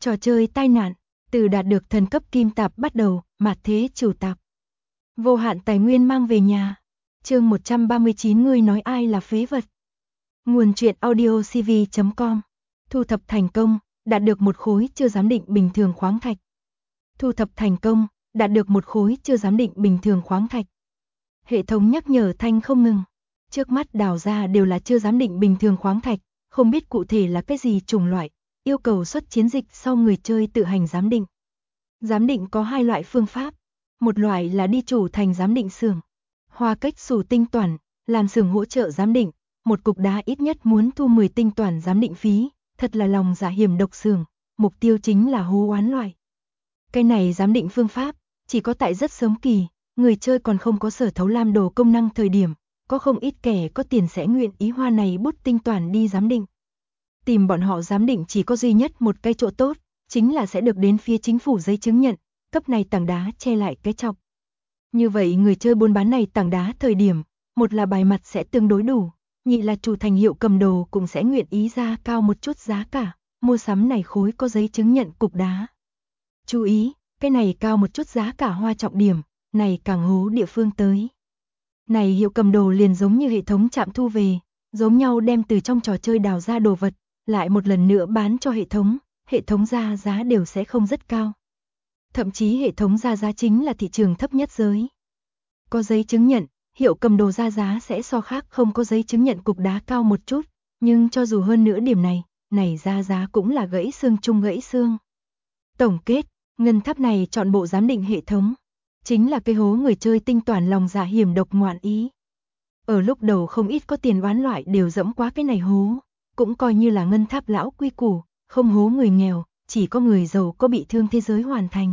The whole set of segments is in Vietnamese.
Trò chơi tai nạn, từ đạt được thần cấp kim tạp bắt đầu, mạt thế chủ tạp. Vô hạn tài nguyên mang về nhà. Chương 139 ngươi nói ai là phế vật. Nguồn truyện audio cv.com. Thu thập thành công, đạt được một khối chưa giám định bình thường khoáng thạch. Thu thập thành công, đạt được một khối chưa giám định bình thường khoáng thạch. Hệ thống nhắc nhở thanh không ngừng. Trước mắt đào ra đều là chưa giám định bình thường khoáng thạch, không biết cụ thể là cái gì chủng loại, yêu cầu xuất chiến dịch sau người chơi tự hành giám định. Giám định có hai loại phương pháp, một loại là đi chủ thành giám định xưởng, hoa cách xù tinh toản, làm xưởng hỗ trợ giám định, một cục đá ít nhất muốn thu 10 tinh toản giám định phí, thật là lòng dạ hiểm độc xưởng, mục tiêu chính là hô oán loại. Cái này giám định phương pháp, chỉ có tại rất sớm kỳ, người chơi còn không có sở thấu lam đồ công năng thời điểm, có không ít kẻ có tiền sẽ nguyện ý hoa này bút tinh toản đi giám định. Tìm bọn họ giám định chỉ có duy nhất một cái chỗ tốt, chính là sẽ được đến phía chính phủ giấy chứng nhận, cấp này tảng đá che lại cái chọc. Như vậy người chơi buôn bán này tảng đá thời điểm, một là bài mặt sẽ tương đối đủ, nhị là chủ thành hiệu cầm đồ cũng sẽ nguyện ý ra cao một chút giá cả, mua sắm này khối có giấy chứng nhận cục đá. Chú ý, cái này cao một chút giá cả hoa trọng điểm, này càng hố địa phương tới. Này hiệu cầm đồ liền giống như hệ thống trạm thu về, giống nhau đem từ trong trò chơi đào ra đồ vật, lại một lần nữa bán cho hệ thống ra giá đều sẽ không rất cao. Thậm chí hệ thống ra giá chính là thị trường thấp nhất giới. Có giấy chứng nhận, hiệu cầm đồ ra giá sẽ so khác không có giấy chứng nhận cục đá cao một chút, nhưng cho dù hơn nữa điểm này ra giá cũng là gãy xương chung gãy xương. Tổng kết, ngân tháp này chọn bộ giám định hệ thống, chính là cái hố người chơi tinh toản lòng dạ hiểm độc ngoạn ý. Ở lúc đầu không ít có tiền oán loại đều dẫm quá cái này hố, cũng coi như là ngân tháp lão quy củ, không hố người nghèo, chỉ có người giàu có bị thương thế giới hoàn thành.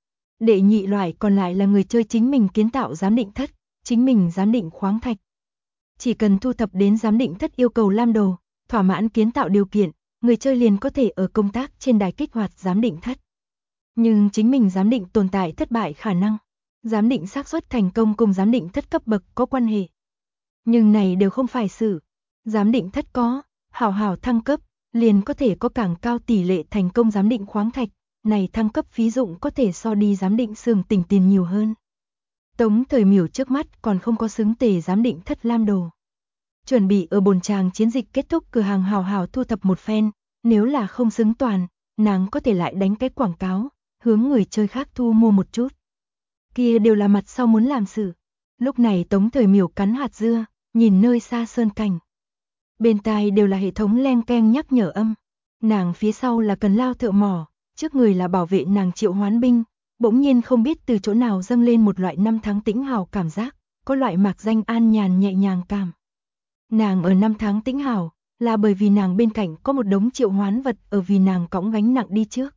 Đệ nhị loại còn lại là người chơi chính mình kiến tạo giám định thất, chính mình giám định khoáng thạch. Chỉ cần thu thập đến giám định thất yêu cầu lam đồ, thỏa mãn kiến tạo điều kiện, người chơi liền có thể ở công tác trên đài kích hoạt giám định thất. Nhưng chính mình giám định tồn tại thất bại khả năng, giám định xác suất thành công cùng giám định thất cấp bậc có quan hệ. Nhưng này đều không phải sự. Giám định thất có, hảo thăng cấp, liền có thể có càng cao tỷ lệ thành công giám định khoáng thạch, này thăng cấp phí dụng có thể so đi giám định xưởng tỉnh tiền nhiều hơn. Tống Thời Miểu trước mắt còn không có xứng tề giám định thất lam đồ. Chuẩn bị ở bồn tràng chiến dịch kết thúc cửa hàng hào thu thập một phen, nếu là không xứng toàn, nàng có thể lại đánh cái quảng cáo, hướng người chơi khác thu mua một chút. Kia đều là mặt sau muốn làm sự. Lúc này Tống Thời Miểu cắn hạt dưa, nhìn nơi xa sơn cảnh. Bên tai đều là hệ thống len keng nhắc nhở âm. Nàng phía sau là Cần Lao thợ mỏ, trước người là bảo vệ nàng Triệu Hoán binh, bỗng nhiên không biết từ chỗ nào dâng lên một loại năm tháng tĩnh hào cảm giác, có loại mạc danh an nhàn nhẹ nhàng cảm. Nàng ở năm tháng tĩnh hào, là bởi vì nàng bên cạnh có một đống triệu hoán vật ở vì nàng cõng gánh nặng đi trước.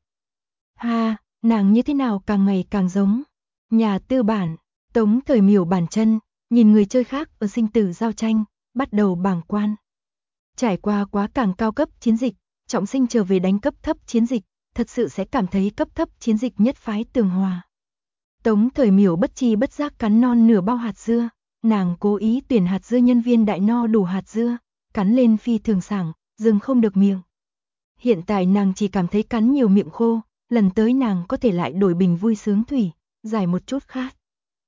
Ha, nàng như thế nào càng ngày càng giống nhà tư bản. Tống Thời Miểu bản chân, nhìn người chơi khác ở sinh tử giao tranh, bắt đầu bàng quan. Trải qua quá càng cao cấp chiến dịch, trọng sinh trở về đánh cấp thấp chiến dịch, thật sự sẽ cảm thấy cấp thấp chiến dịch nhất phái tường hòa. Tống Thời Miểu bất chi bất giác cắn non nửa bao hạt dưa, nàng cố ý tuyển hạt dưa nhân viên đại no đủ hạt dưa, cắn lên phi thường sảng, dừng không được miệng. Hiện tại nàng chỉ cảm thấy cắn nhiều miệng khô, lần tới nàng có thể lại đổi bình vui sướng thủy, giải một chút khát.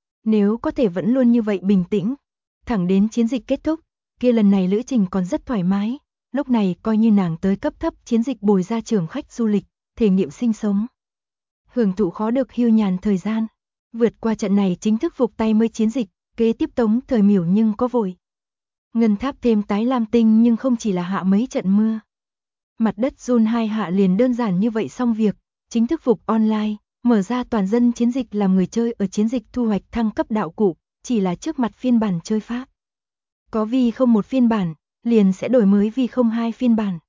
Nếu có thể vẫn luôn như vậy bình tĩnh, thẳng đến chiến dịch kết thúc, kia lần này lữ trình còn rất thoải mái, lúc này coi như nàng tới cấp thấp chiến dịch bồi ra trường khách du lịch, thể nghiệm sinh sống. Hưởng thụ khó được hưu nhàn thời gian, vượt qua trận này chính thức phục tay mới chiến dịch, kế tiếp Tống Thời Miểu nhưng có vội. Ngân tháp thêm tái lam tinh nhưng không chỉ là hạ mấy trận mưa. Mặt đất run 2 hạ liền đơn giản như vậy xong việc, chính thức phục online. Mở ra toàn dân chiến dịch làm người chơi ở chiến dịch thu hoạch thăng cấp đạo cụ, chỉ là trước mặt phiên bản chơi pháp. Có V01 phiên bản, liền sẽ đổi mới V02 phiên bản.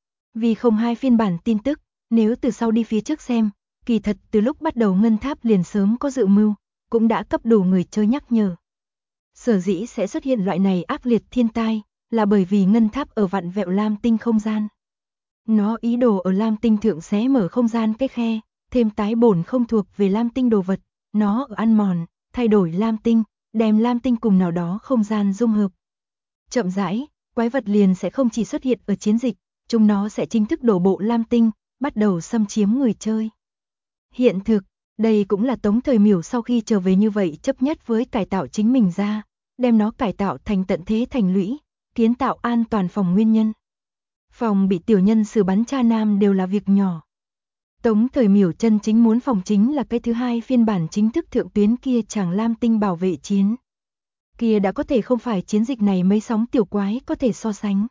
V02 phiên bản tin tức, nếu từ sau đi phía trước xem, kỳ thật từ lúc bắt đầu ngân tháp liền sớm có dự mưu, cũng đã cấp đủ người chơi nhắc nhở. Sở dĩ sẽ xuất hiện loại này ác liệt thiên tai, là bởi vì ngân tháp ở vặn vẹo lam tinh không gian. Nó ý đồ ở lam tinh thượng xé mở không gian cái khe, thêm tái bổn không thuộc về lam tinh đồ vật, nó ở ăn mòn, thay đổi lam tinh, đem lam tinh cùng nào đó không gian dung hợp. Chậm rãi, quái vật liền sẽ không chỉ xuất hiện ở chiến dịch, chúng nó sẽ chính thức đổ bộ lam tinh, bắt đầu xâm chiếm người chơi. Hiện thực, đây cũng là Tống Thời Miểu sau khi trở về như vậy chấp nhất với cải tạo chính mình ra, đem nó cải tạo thành tận thế thành lũy, kiến tạo an toàn phòng nguyên nhân. Phòng bị tiểu nhân xử bắn cha nam đều là việc nhỏ. Tống Thời Miểu chân chính muốn phòng chính là cái thứ hai phiên bản chính thức thượng tuyến kia chàng lam tinh bảo vệ chiến. Kia đã có thể không phải chiến dịch này mấy sóng tiểu quái có thể so sánh.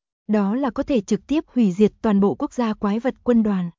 Đó là có thể trực tiếp hủy diệt toàn bộ quốc gia quái vật quân đoàn.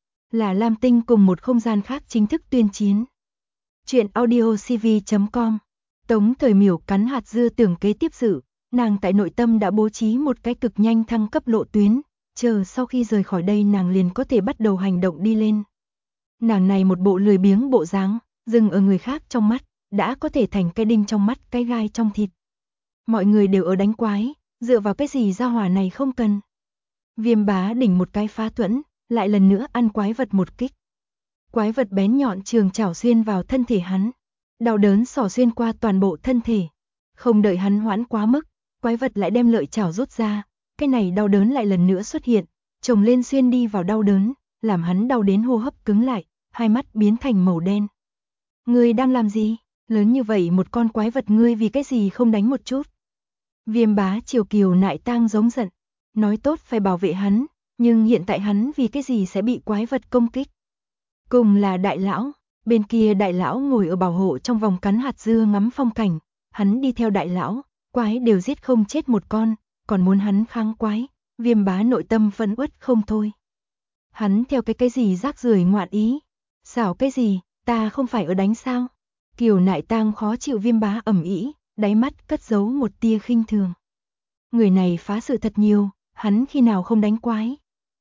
Là lam tinh cùng một không gian khác chính thức tuyên chiến. Chuyện audiocv.com. Tống Thời Miểu cắn hạt dưa tưởng kế tiếp sự, nàng tại nội tâm đã bố trí một cái cực nhanh thăng cấp lộ tuyến, chờ sau khi rời khỏi đây nàng liền có thể bắt đầu hành động đi lên. Nàng này một bộ lười biếng bộ dáng, dừng ở người khác trong mắt, đã có thể thành cái đinh trong mắt, cái gai trong thịt. Mọi người đều ở đánh quái, dựa vào cái gì gia hỏa này không cần. Viêm Bá đỉnh một cái phá thuẫn, lại lần nữa ăn quái vật một kích. Quái vật bén nhọn trường chảo xuyên vào thân thể hắn, đau đớn xỏ xuyên qua toàn bộ thân thể. Không đợi hắn hoãn quá mức, quái vật lại đem lợi chảo rút ra, cái này đau đớn lại lần nữa xuất hiện, chồng lên xuyên đi vào đau đớn, làm hắn đau đến hô hấp cứng lại, hai mắt biến thành màu đen. Ngươi đang làm gì? Lớn như vậy một con quái vật ngươi vì cái gì không đánh một chút? Viêm Bá Triều Kiều Nại Tang giống giận, nói tốt phải bảo vệ hắn, nhưng hiện tại hắn vì cái gì sẽ bị quái vật công kích? Cùng là đại lão, bên kia đại lão ngồi ở bảo hộ trong vòng cắn hạt dưa ngắm phong cảnh, hắn đi theo đại lão, quái đều giết không chết một con, còn muốn hắn kháng quái, Viêm Bá nội tâm phẫn uất không thôi. Hắn theo cái gì rác rưởi ngoạn ý? Xảo cái gì, ta không phải ở đánh sao? Kiều Nại Tang khó chịu Viêm Bá ầm ĩ, đáy mắt cất giấu một tia khinh thường. Người này phá sự thật nhiều, hắn khi nào không đánh quái?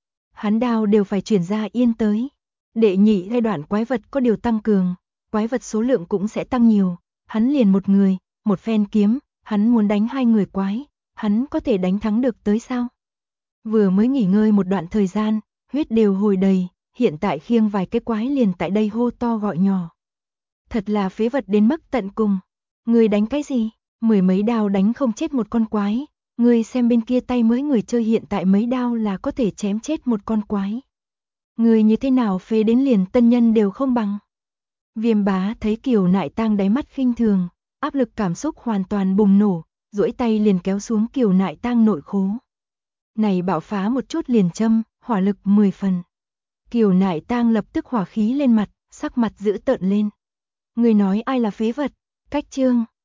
Hắn đao đều phải chuyển ra yên tới. Đệ nhị giai đoạn quái vật có điều tăng cường, quái vật số lượng cũng sẽ tăng nhiều, hắn liền một người, một phen kiếm, hắn muốn đánh hai người quái, hắn có thể đánh thắng được tới sao? Vừa mới nghỉ ngơi một đoạn thời gian, huyết đều hồi đầy, hiện tại khiêng vài cái quái liền tại đây hô to gọi nhỏ. Thật là phế vật đến mức tận cùng. Người đánh cái gì? Mười mấy đao đánh không chết một con quái, người xem bên kia tay mới người chơi hiện tại mấy đao là có thể chém chết một con quái. Người như thế nào phế đến liền tân nhân đều không bằng. Viêm Bá thấy Kiều Nại Tang đáy mắt khinh thường, áp lực cảm xúc hoàn toàn bùng nổ, duỗi tay liền kéo xuống Kiều Nại Tang nội khố. Này bạo phá một chút liền châm, hỏa lực 10 phần. Kiều Nại Tang lập tức hỏa khí lên mặt, sắc mặt dữ tợn lên. Người nói ai là phế vật? Cách chương